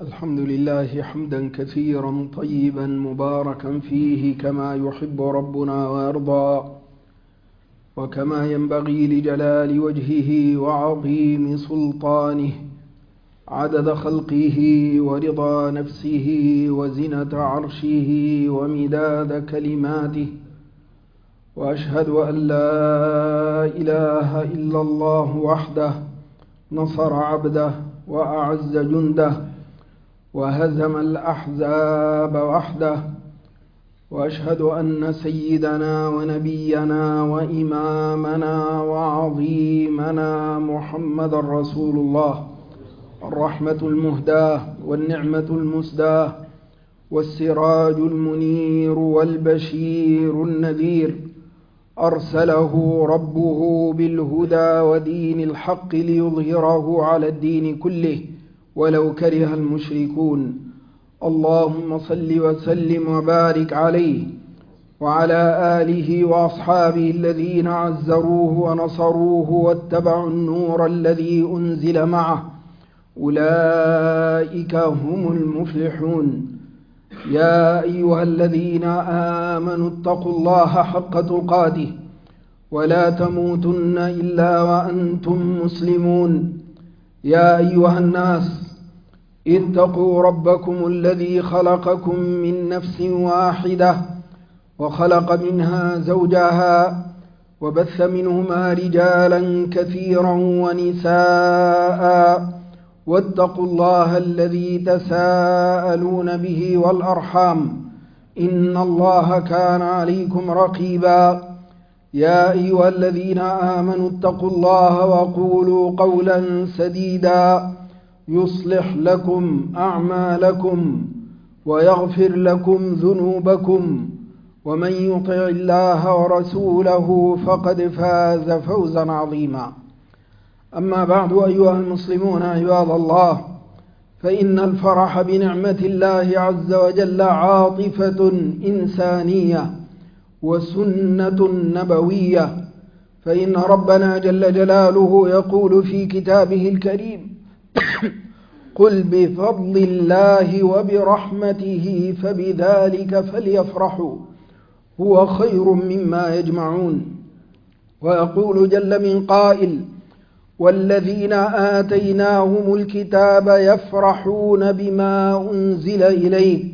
الحمد لله حمدا كثيرا طيبا مباركا فيه كما يحب ربنا ويرضى، وكما ينبغي لجلال وجهه وعظيم سلطانه، عدد خلقه ورضا نفسه وزنة عرشه ومداد كلماته. وأشهد أن لا إله إلا الله وحده نصر عبده وأعز جنده وهزم الأحزاب وحده. وأشهد أن سيدنا ونبينا وإمامنا وعظيمنا محمد رسول الله، الرحمة المهداة والنعمة المسداة والسراج المنير والبشير النذير، أرسله ربه بالهدى ودين الحق ليظهره على الدين كله ولو كره المشركون. اللهم صل وسلم وبارك عليه وعلى آله وأصحابه الذين عزروه ونصروه واتبعوا النور الذي أنزل معه، أولئك هم المفلحون. يا أيها الذين آمنوا اتقوا الله حق تقاته ولا تموتن إلا وأنتم مسلمون. يا أيها الناس اتقوا ربكم الذي خلقكم من نفس واحدة وخلق منها زوجها وبث منهما رجالا كثيرا ونساء، واتقوا الله الذي تساءلون به والأرحام، إن الله كان عليكم رقيبا. يا أيها الذين آمنوا اتقوا الله وقولوا قولا سديدا يصلح لكم أعمالكم ويغفر لكم ذنوبكم، ومن يطع الله ورسوله فقد فاز فوزا عظيما. أما بعد، أيها المسلمون عباد الله، فإن الفرح بنعمة الله عز وجل عاطفة إنسانية وسنة نبوية، فإن ربنا جل جلاله يقول في كتابه الكريم: قل بفضل الله وبرحمته فبذلك فليفرحوا هو خير مما يجمعون. ويقول جل من قائل: والذين آتيناهم الكتاب يفرحون بما أنزل إليك.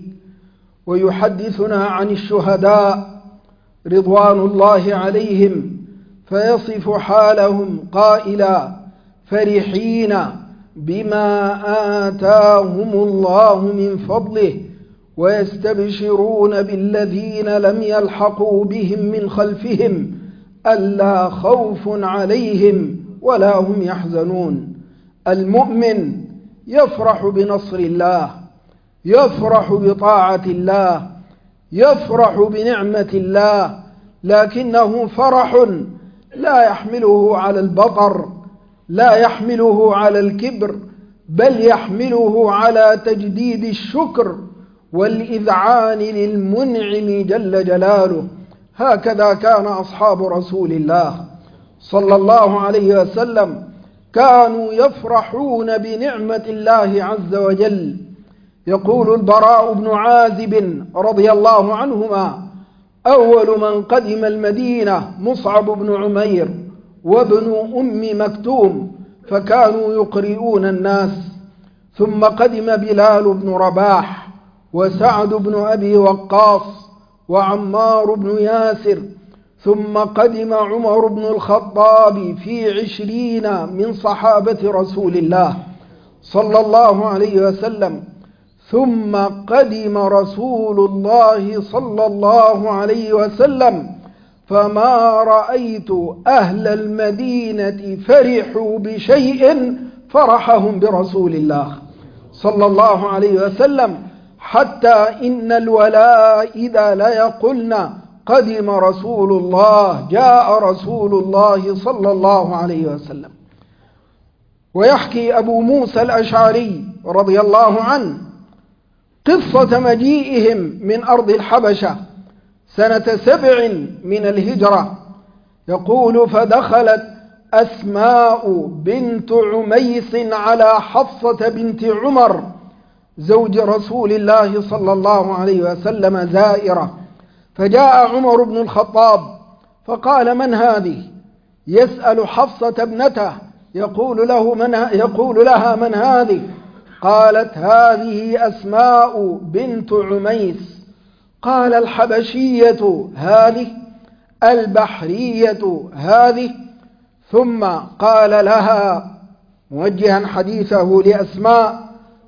ويحدثنا عن الشهداء رضوان الله عليهم فيصف حالهم قائلا: فرحين بما آتاهم الله من فضله ويستبشرون بالذين لم يلحقوا بهم من خلفهم ألا خوف عليهم ولا هم يحزنون. المؤمن يفرح بنصر الله، يفرح بطاعة الله، يفرح بنعمة الله، لكنه فرح لا يحمله على البطر، لا يحمله على الكبر، بل يحمله على تجديد الشكر والإذعان للمنعم جل جلاله. هكذا كان أصحاب رسول الله صلى الله عليه وسلم، كانوا يفرحون بنعمة الله عز وجل. يقول البراء بن عازب رضي الله عنهما: أول من قدم المدينة مصعب بن عمير وابن أم مكتوم، فكانوا يقرئون الناس، ثم قدم بلال بن رباح وسعد بن أبي وقاص وعمار بن ياسر، ثم قدم عمر بن الخطاب في 20 من صحابة رسول الله صلى الله عليه وسلم، ثم قدم رسول الله صلى الله عليه وسلم، فما رأيت أهل المدينة فرحوا بشيء فرحهم برسول الله صلى الله عليه وسلم، حتى إن الولائد ليقولن: قدم رسول الله، جاء رسول الله صلى الله عليه وسلم. ويحكي أبو موسى الأشعري رضي الله عنه قصة مجيئهم من أرض الحبشة سنة 7 من الهجرة. يقول: فدخلت أسماء بنت عميس على حفصة بنت عمر زوج رسول الله صلى الله عليه وسلم زائرة، فجاء عمر بن الخطاب فقال: من هذه؟ يسأل حفصة ابنته يقول لها: من هذه؟ قالت: هذه أسماء بنت عميس. قال: الحبشية هذه؟ البحرية هذه؟ ثم قال لها موجها حديثه لأسماء: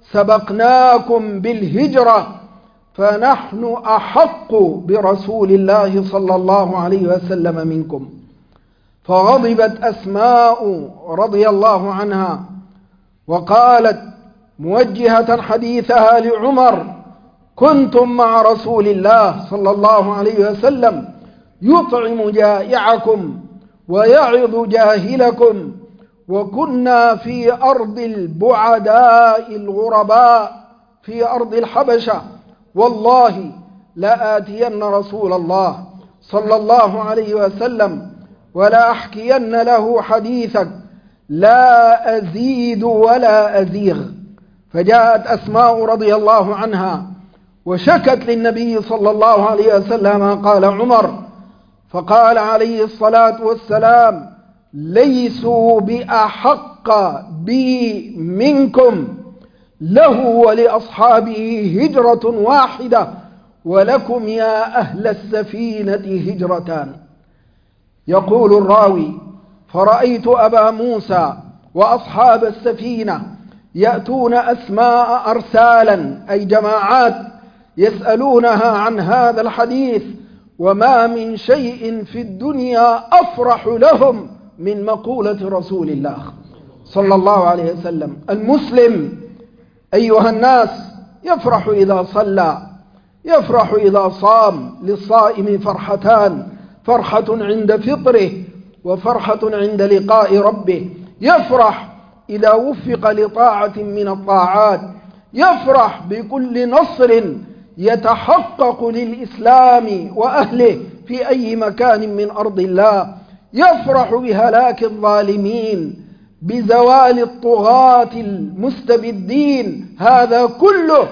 سبقناكم بالهجرة فنحن أحق برسول الله صلى الله عليه وسلم منكم. فغضبت أسماء رضي الله عنها وقالت موجهة حديثها لعمر: كنتم مع رسول الله صلى الله عليه وسلم يطعم جائعكم ويعظ جاهلكم، وكنا في أرض البعداء الغرباء في أرض الحبشة، والله لآتين رسول الله صلى الله عليه وسلم ولا أحكين له حديثك لا أزيد ولا أزيغ. فجاءت أسماء رضي الله عنها وشكت للنبي صلى الله عليه وسلم قال عمر، فقال عليه الصلاة والسلام: ليسوا بأحق بي منكم، له ولأصحابه هجرة واحدة ولكم يا أهل السفينة هجرتان. يقول الراوي: فرأيت أبا موسى وأصحاب السفينة يأتون أسماء أرسالا، أي جماعات، يسألونها عن هذا الحديث، وما من شيء في الدنيا أفرح لهم من مقولة رسول الله صلى الله عليه وسلم. المسلم أيها الناس يفرح إذا صلى، يفرح إذا صام. للصائم فرحتان: فرحة عند فطره وفرحة عند لقاء ربه. يفرح إذا وفق لطاعة من الطاعات، يفرح بكل نصر يتحقق للإسلام وأهله في أي مكان من أرض الله، يفرح بهلاك الظالمين، بزوال الطغاة المستبدين. هذا كله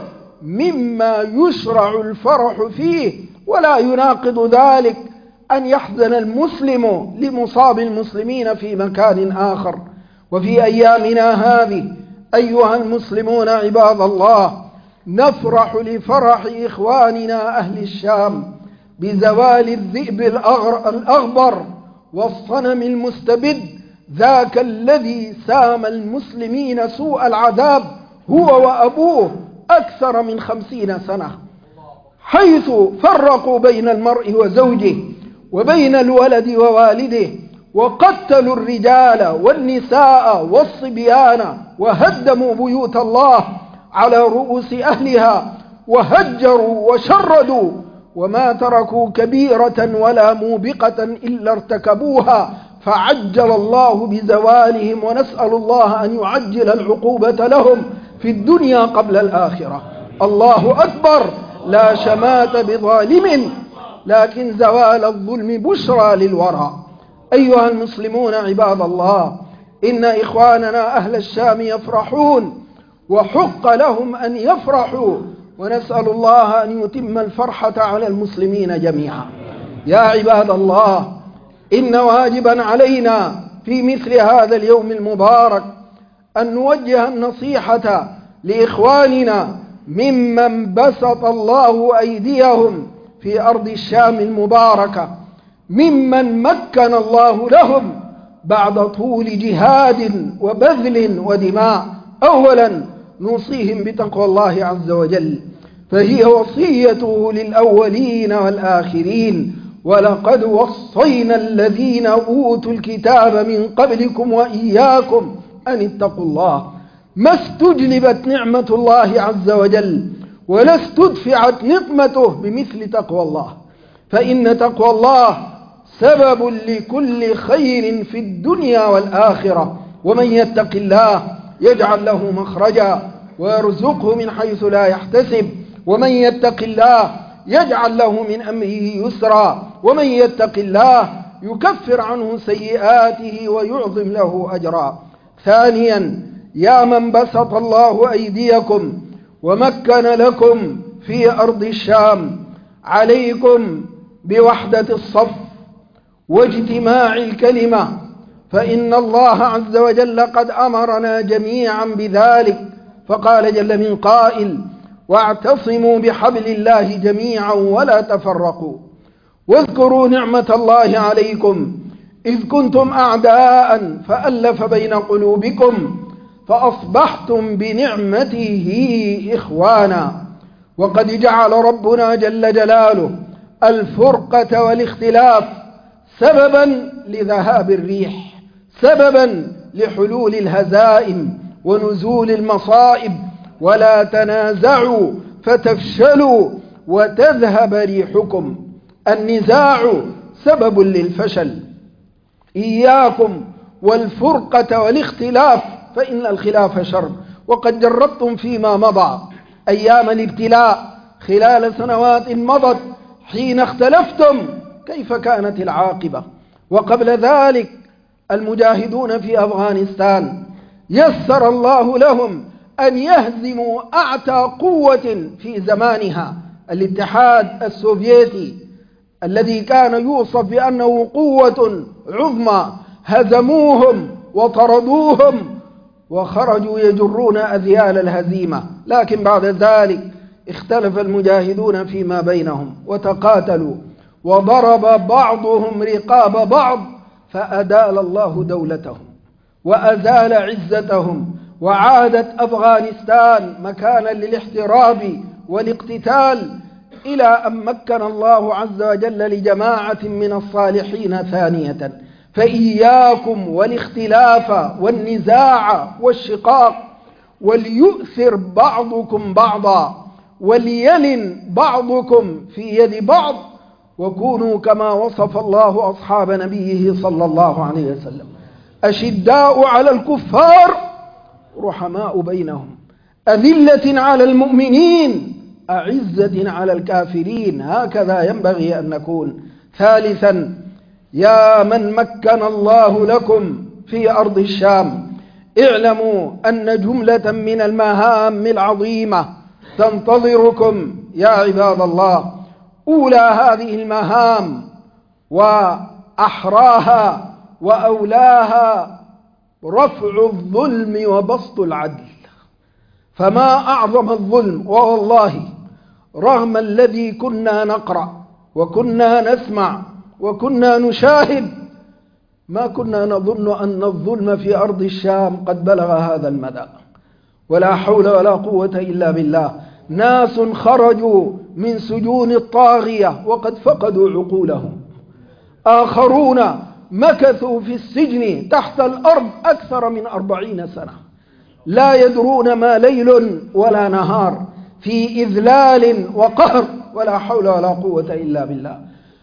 مما يشرع الفرح فيه، ولا يناقض ذلك أن يحزن المسلم لمصاب المسلمين في مكان آخر. وفي أيامنا هذه أيها المسلمون عباد الله، نفرح لفرح إخواننا أهل الشام بزوال الذئب الأغبر والصنم المستبد، ذاك الذي سام المسلمين سوء العذاب هو وأبوه أكثر من 50 سنة، حيث فرقوا بين المرء وزوجه وبين الولد ووالده، وقتلوا الرجال والنساء والصبيان، وهدموا بيوت الله على رؤوس أهلها، وهجروا وشردوا، وما تركوا كبيرة ولا موبقة إلا ارتكبوها، فعجل الله بزوالهم، ونسأل الله أن يعجل العقوبة لهم في الدنيا قبل الآخرة. الله أكبر، لا شمات بظالم، لكن زوال الظلم بشرى للورى. أيها المسلمون عباد الله، إن إخواننا أهل الشام يفرحون، وحق لهم أن يفرحوا، ونسأل الله أن يتم الفرحة على المسلمين جميعا. يا عباد الله، إن واجبا علينا في مثل هذا اليوم المبارك أن نوجه النصيحة لإخواننا ممن بسط الله أيديهم في أرض الشام المباركة، ممن مكن الله لهم بعد طول جهاد وبذل ودماء. أولا نوصيهم بتقوى الله عز وجل، فهي وصيته للأولين والآخرين: ولقد وصينا الذين أوتوا الكتاب من قبلكم وإياكم أن اتقوا الله. ما استجلبت نعمة الله عز وجل ولا استدفعت نقمته بمثل تقوى الله، فإن تقوى الله سبب لكل خير في الدنيا والآخرة. ومن يتق الله يجعل له مخرجا ويرزقه من حيث لا يحتسب، ومن يتق الله يجعل له من أمره يسرا، ومن يتق الله يكفر عنه سيئاته ويعظم له أجرا. ثانيا، يا من بسط الله أيديكم ومكن لكم في أرض الشام عليكم بوحدة الصف واجتماع الكلمة، فإن الله عز وجل قد أمرنا جميعا بذلك، فقال جل من قائل: واعتصموا بحبل الله جميعا ولا تفرقوا. واذكروا نعمة الله عليكم إذ كنتم أعداء فألف بين قلوبكم فأصبحتم بنعمته إخوانا. وقد جعل ربنا جل جلاله الفرقة والاختلاف سببا لذهاب الريح، سببا لحلول الهزائم ونزول المصائب. ولا تنازعوا فتفشلوا وتذهب ريحكم. النزاع سبب للفشل. إياكم والفرقة والاختلاف، فإن الخلاف شر. وقد جربتم فيما مضى أيام الابتلاء خلال سنوات مضت حين اختلفتم كيف كانت العاقبة. وقبل ذلك المجاهدون في أفغانستان يسر الله لهم أن يهزموا أعتى قوة في زمانها، الاتحاد السوفيتي الذي كان يوصف بأنه قوة عظمى، هزموهم وطردوهم وخرجوا يجرون أذيال الهزيمة. لكن بعد ذلك اختلف المجاهدون فيما بينهم وتقاتلوا، وضرب بعضهم رقاب بعض، فأدال الله دولتهم وأزال عزتهم، وعادت أفغانستان مكانا للاحتراب والاقتتال، إلى أن مكن الله عز وجل لجماعة من الصالحين ثانية. فإياكم والاختلاف والنزاع والشقاق، وليؤثر بعضكم بعضا، وليلن بعضكم في يد بعض، وكونوا كما وصف الله أصحاب نبيه صلى الله عليه وسلم: أشداء على الكفار رحماء بينهم، أذلة على المؤمنين أعزة على الكافرين. هكذا ينبغي أن نكون. ثالثا: يا من مكن الله لكم في أرض الشام، اعلموا أن جملة من المهام العظيمة تنتظركم يا عباد الله. أولى هذه المهام وأحراها وأولاها رفع الظلم وبسط العدل. فما أعظم الظلم، ووالله رغم الذي كنا نقرأ وكنا نسمع وكنا نشاهد ما كنا نظن أن الظلم في أرض الشام قد بلغ هذا المدى. ولا حول ولا قوة إلا بالله. ناس خرجوا من سجون الطاغية وقد فقدوا عقولهم، آخرون مكثوا في السجن تحت الأرض أكثر من 40 سنة، لا يدرون ما ليل ولا نهار، في إذلال وقهر. ولا حول ولا قوة إلا بالله.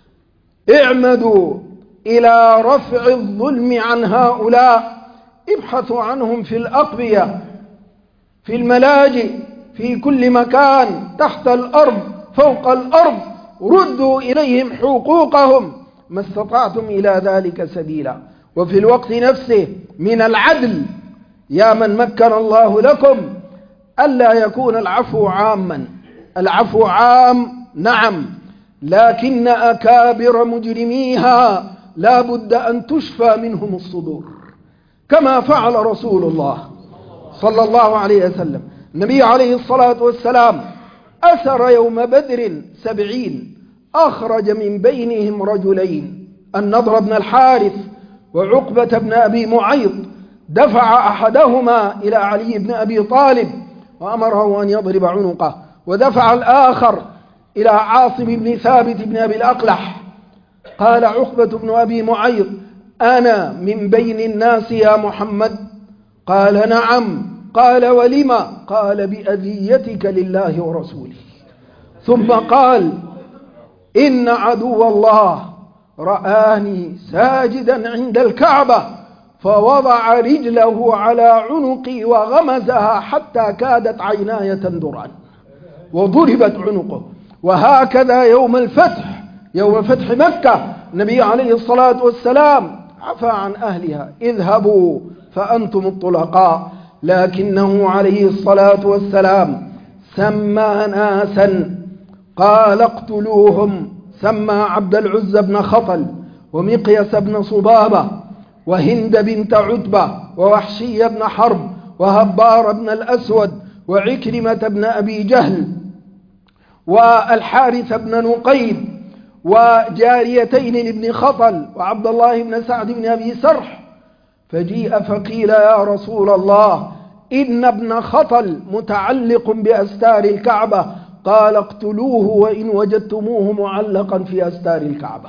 اعمدوا إلى رفع الظلم عن هؤلاء، ابحثوا عنهم في الأقبية، في الملاجئ، في كل مكان، تحت الأرض، فوق الأرض، ردوا إليهم حقوقهم ما استطعتم إلى ذلك سبيلا. وفي الوقت نفسه من العدل، يا من مكن الله لكم، ألا يكون العفو عاما. العفو عام نعم، لكن أكابر مجرميها لا بد أن تشفى منهم الصدور، كما فعل رسول الله صلى الله عليه وسلم. النبي عليه الصلاة والسلام أسر يوم بدر 70، أخرج من بينهم رجلين: النضر بن الحارث وعقبة بن أبي معيط. دفع أحدهما إلى علي بن أبي طالب وأمره أن يضرب عنقه، ودفع الآخر إلى عاصم بن ثابت بن أبي الأقلح. قال عقبة بن أبي معيط: أنا من بين الناس يا محمد؟ قال: نعم. قال: ولما؟ قال: بأذيتك لله ورسوله. ثم قال: إن عدو الله رآني ساجدا عند الكعبة فوضع رجله على عنقي وغمزها حتى كادت عيناي تندران، وضربت عنقه. وهكذا يوم الفتح، يوم فتح مكة، النبي عليه الصلاة والسلام عفى عن أهلها: اذهبوا فأنتم الطلقاء. لكنه عليه الصلاة والسلام سمى ناسا قال اقتلوهم، سمى عبد العزى بن خطل ومقيس بن صبابة وهند بنت عتبة ووحشي بن حرب وهبار بن الأسود وعكرمة بن أبي جهل والحارث بن نقيب وجاريتين لابن خطل وعبد الله بن سعد بن أبي سرح. فجيء فقيل يا رسول الله إن ابن خطل متعلق بأستار الكعبة، قال اقتلوه وإن وجدتموه معلقا في أستار الكعبة،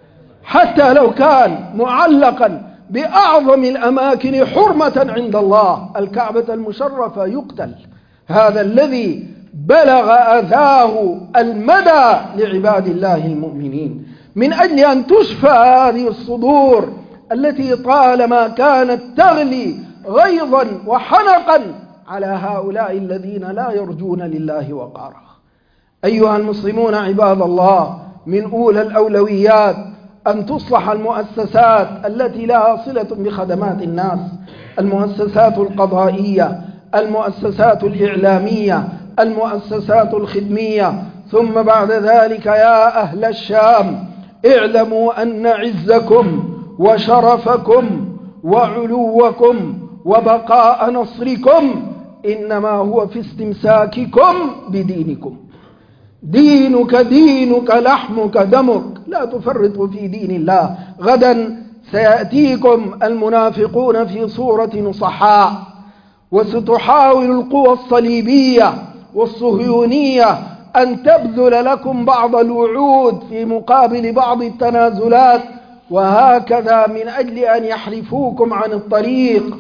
حتى لو كان معلقا بأعظم الأماكن حرمة عند الله الكعبة المشرفة يقتل. هذا الذي بلغ أذاه المدى لعباد الله المؤمنين، من أجل أن تشفى هذه الصدور التي طالما كانت تغلي غيظا وحنقا على هؤلاء الذين لا يرجون لله وقارا. أيها المسلمون عباد الله، من أولى الأولويات أن تصلح المؤسسات التي لها صلة بخدمات الناس، المؤسسات القضائية، المؤسسات الإعلامية، المؤسسات الخدمية. ثم بعد ذلك يا أهل الشام اعلموا أن عزكم وشرفكم وعلوكم وبقاء نصركم إنما هو في استمساككم بدينكم. دينك دينك لحمك دمك، لا تفرطوا في دين الله. غدا سيأتيكم المنافقون في صورة نصحاء، وستحاول القوى الصليبية والصهيونية أن تبذل لكم بعض الوعود في مقابل بعض التنازلات، وهكذا من أجل أن يحرفوكم عن الطريق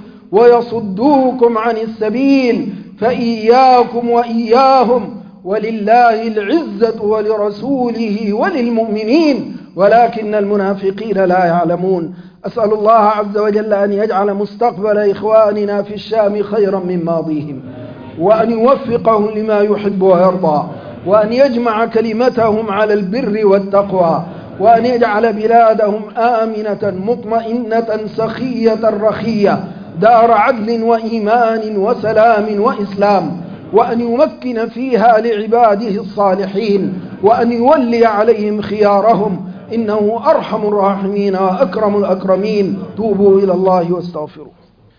ويصدوكم عن السبيل. فإياكم وإياهم، ولله العزة ولرسوله وللمؤمنين ولكن المنافقين لا يعلمون. أسأل الله عز وجل أن يجعل مستقبل إخواننا في الشام خيرا من ماضيهم، وأن يوفقهم لما يحب ويرضى، وأن يجمع كلمتهم على البر والتقوى، وأن يجعل بلادهم آمنة مطمئنة سخية رخية دار عدل وإيمان وسلام وإسلام، وأن يمكن فيها لعباده الصالحين، وأن يولي عليهم خيارهم، إنه أرحم الراحمين وأكرم الأكرمين. توبوا إلى الله واستغفروا.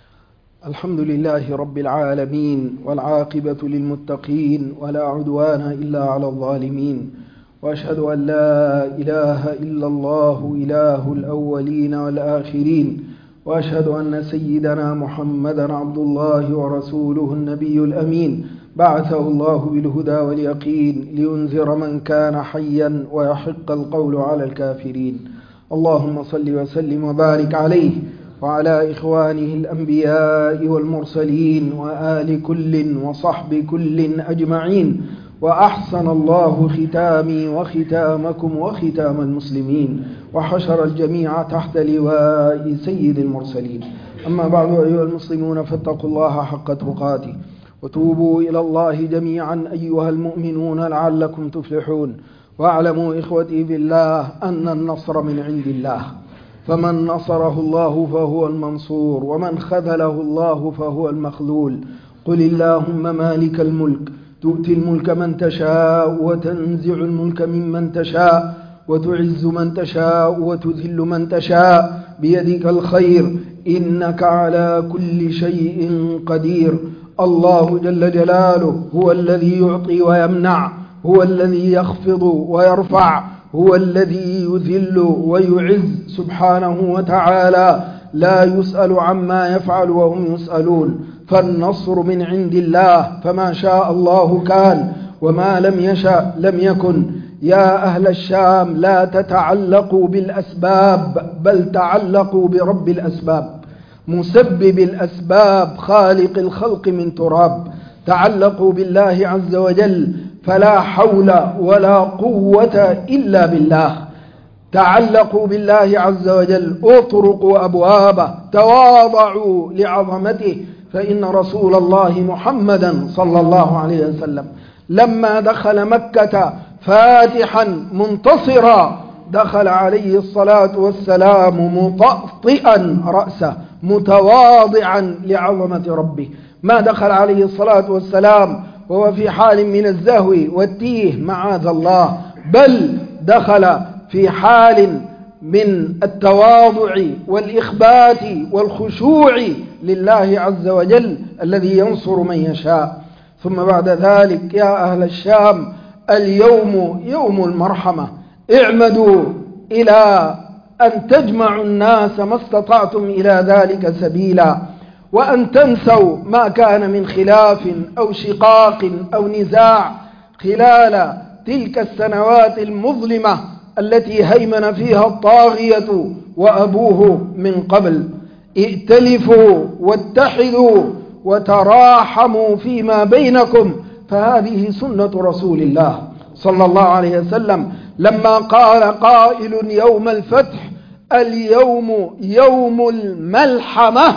الحمد لله رب العالمين، والعاقبة للمتقين، ولا عدوان إلا على الظالمين، وأشهد أن لا إله إلا الله إله الأولين والآخرين، وأشهد أن سيدنا محمدا عبد الله ورسوله النبي الأمين، بعثه الله بالهدى واليقين لينذر من كان حيا ويحق القول على الكافرين. اللهم صل وسلم وبارك عليه وعلى إخوانه الأنبياء والمرسلين وآل كل وصحب كل أجمعين. وأحسن الله ختامي وختامكم وختام المسلمين، وحشر الجميع تحت لواء سيد المرسلين. أما بعد أيها المسلمون، فاتقوا الله حق تقاته، وتوبوا إلى الله جميعا أيها المؤمنون لعلكم تفلحون. واعلموا إخوتي بالله أن النصر من عند الله، فمن نصره الله فهو المنصور، ومن خذله الله فهو المخذول. قل اللهم مالك الملك تؤتي الملك من تشاء وتنزع الملك ممن تشاء وتعز من تشاء وتذل من تشاء، بيدك الخير إنك على كل شيء قدير. الله جل جلاله هو الذي يعطي ويمنع، هو الذي يخفض ويرفع، هو الذي يذل ويعز سبحانه وتعالى، لا يسأل عما يفعل وهم يسألون. فالنصر من عند الله، فما شاء الله كان وما لم يشأ لم يكن. يا أهل الشام لا تتعلقوا بالأسباب، بل تعلقوا برب الأسباب، مسبب الأسباب، خالق الخلق من تراب. تعلقوا بالله عز وجل، فلا حول ولا قوة إلا بالله. تعلقوا بالله عز وجل، اطرقوا أبوابه، تواضعوا لعظمته. فإن رسول الله محمدا صلى الله عليه وسلم لما دخل مكة فاتحا منتصرا، دخل عليه الصلاة والسلام مطأطئا رأسه متواضعا لعظمة ربه. ما دخل عليه الصلاة والسلام وهو في حال من الزهو والتيه معاذ الله، بل دخل في حال من التواضع والإخبات والخشوع لله عز وجل الذي ينصر من يشاء. ثم بعد ذلك يا أهل الشام، اليوم يوم المرحمة، اعمدوا إلى أن تجمعوا الناس ما استطعتم إلى ذلك سبيلا، وأن تنسوا ما كان من خلاف أو شقاق أو نزاع خلال تلك السنوات المظلمة التي هيمن فيها الطاغية وأبوه من قبل. ائتلفوا واتحدوا وتراحموا فيما بينكم، فهذه سنة رسول الله صلى الله عليه وسلم لما قال قائل يوم الفتح: اليوم يوم الملحمة،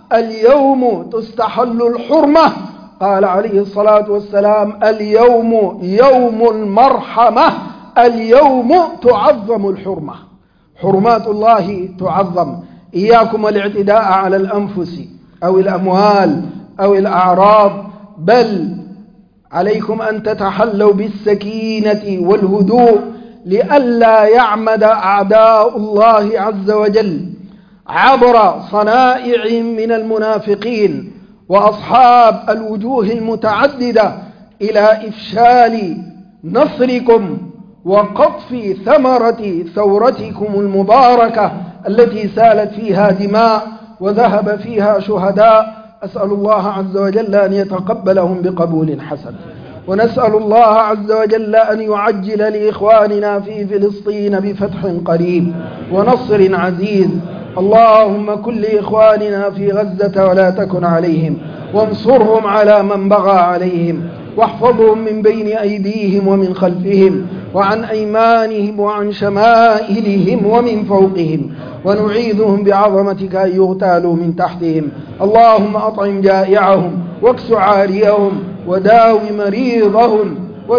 اليوم تستحل الحرمة. قال عليه الصلاة والسلام: اليوم يوم المرحمة، اليوم تعظم الحرمة، حرمات الله تعظم. إياكم والاعتداء على الأنفس أو الأموال أو الأعراض، بل عليكم أن تتحلوا بالسكينة والهدوء لئلا يعمد أعداء الله عز وجل عبر صنائع من المنافقين وأصحاب الوجوه المتعددة إلى إفشال نصركم وقطف ثمرة ثورتكم المباركة التي سالت فيها دماء وذهب فيها شهداء. أسأل الله عز وجل أن يتقبلهم بقبول حسن، ونسأل الله عز وجل أن يعجل لإخواننا في فلسطين بفتح قريب ونصر عزيز. اللهم كن لإخواننا في غزة ولا تكن عليهم، وانصرهم على من بغى عليهم، واحفظهم من بين أيديهم ومن خلفهم وعن أيمانهم وعن شمائلهم ومن فوقهم، ونعيذهم بعظمتك أن يغتالوا من تحتهم. اللهم أطعم جائعهم واكس عاريهم وداو مريضهم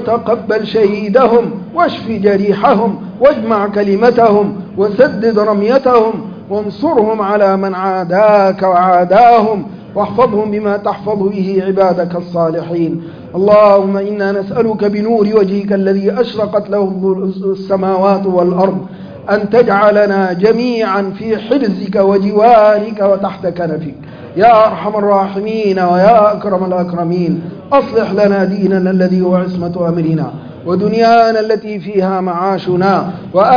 وتقبل شهيدهم واشف جريحهم واجمع كلمتهم وسدد رميتهم، وانصرهم على من عاداك وعاداهم، واحفظهم بما تحفظ به عبادك الصالحين. اللهم إنا نسألك بنور وجهك الذي أشرقت له السماوات والأرض أن تجعلنا جميعا في حرزك وجوارك وتحت كنفك يا أرحم الراحمين ويا أكرم الأكرمين. أصلح لنا ديننا الذي هو عصمة أمرنا، ودنيانا التي فيها معاشنا،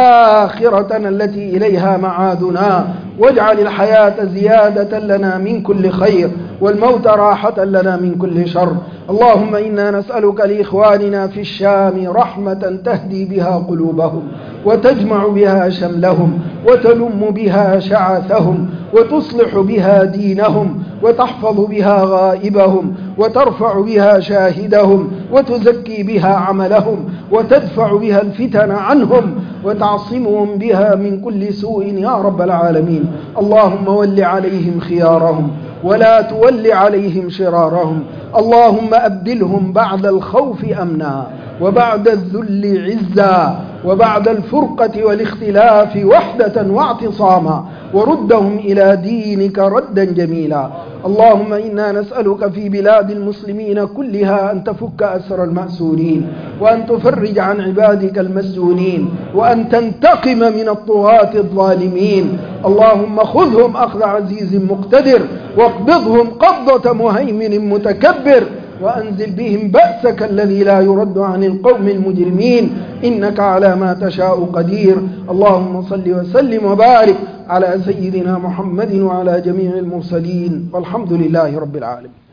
وآخرتنا التي إليها معادنا، واجعل الحياة زيادة لنا من كل خير والموت راحة لنا من كل شر. اللهم إنا نسألك لإخواننا في الشام رحمة تهدي بها قلوبهم وتجمع بها شملهم وتلم بها شعثهم وتصلح بها دينهم وتحفظ بها غائبهم وترفع بها شاهدهم وتزكي بها عملهم وتدفع بها الفتن عنهم وتعصمهم بها من كل سوء يا رب العالمين. اللهم ول عليهم خيارهم ولا تول عليهم شرارهم. اللهم أبدلهم بعد الخوف أمنا وبعد الذل عزا وبعد الفرقة والاختلاف وحدة واعتصاما، وردهم إلى دينك ردا جميلا. اللهم إنا نسألك في بلاد المسلمين كلها أن تفك أسر المأسورين، وأن تفرج عن عبادك المسجونين، وأن تنتقم من الطغاة الظالمين. اللهم خذهم أخذ عزيز مقتدر، واقبضهم قبضة مهيمن متكبر، وأنزل بهم بأسك الذي لا يرد عن القوم المجرمين، إنك على ما تشاء قدير. اللهم صل وسلم وبارك على سيدنا محمد وعلى جميع المرسلين، والحمد لله رب العالمين.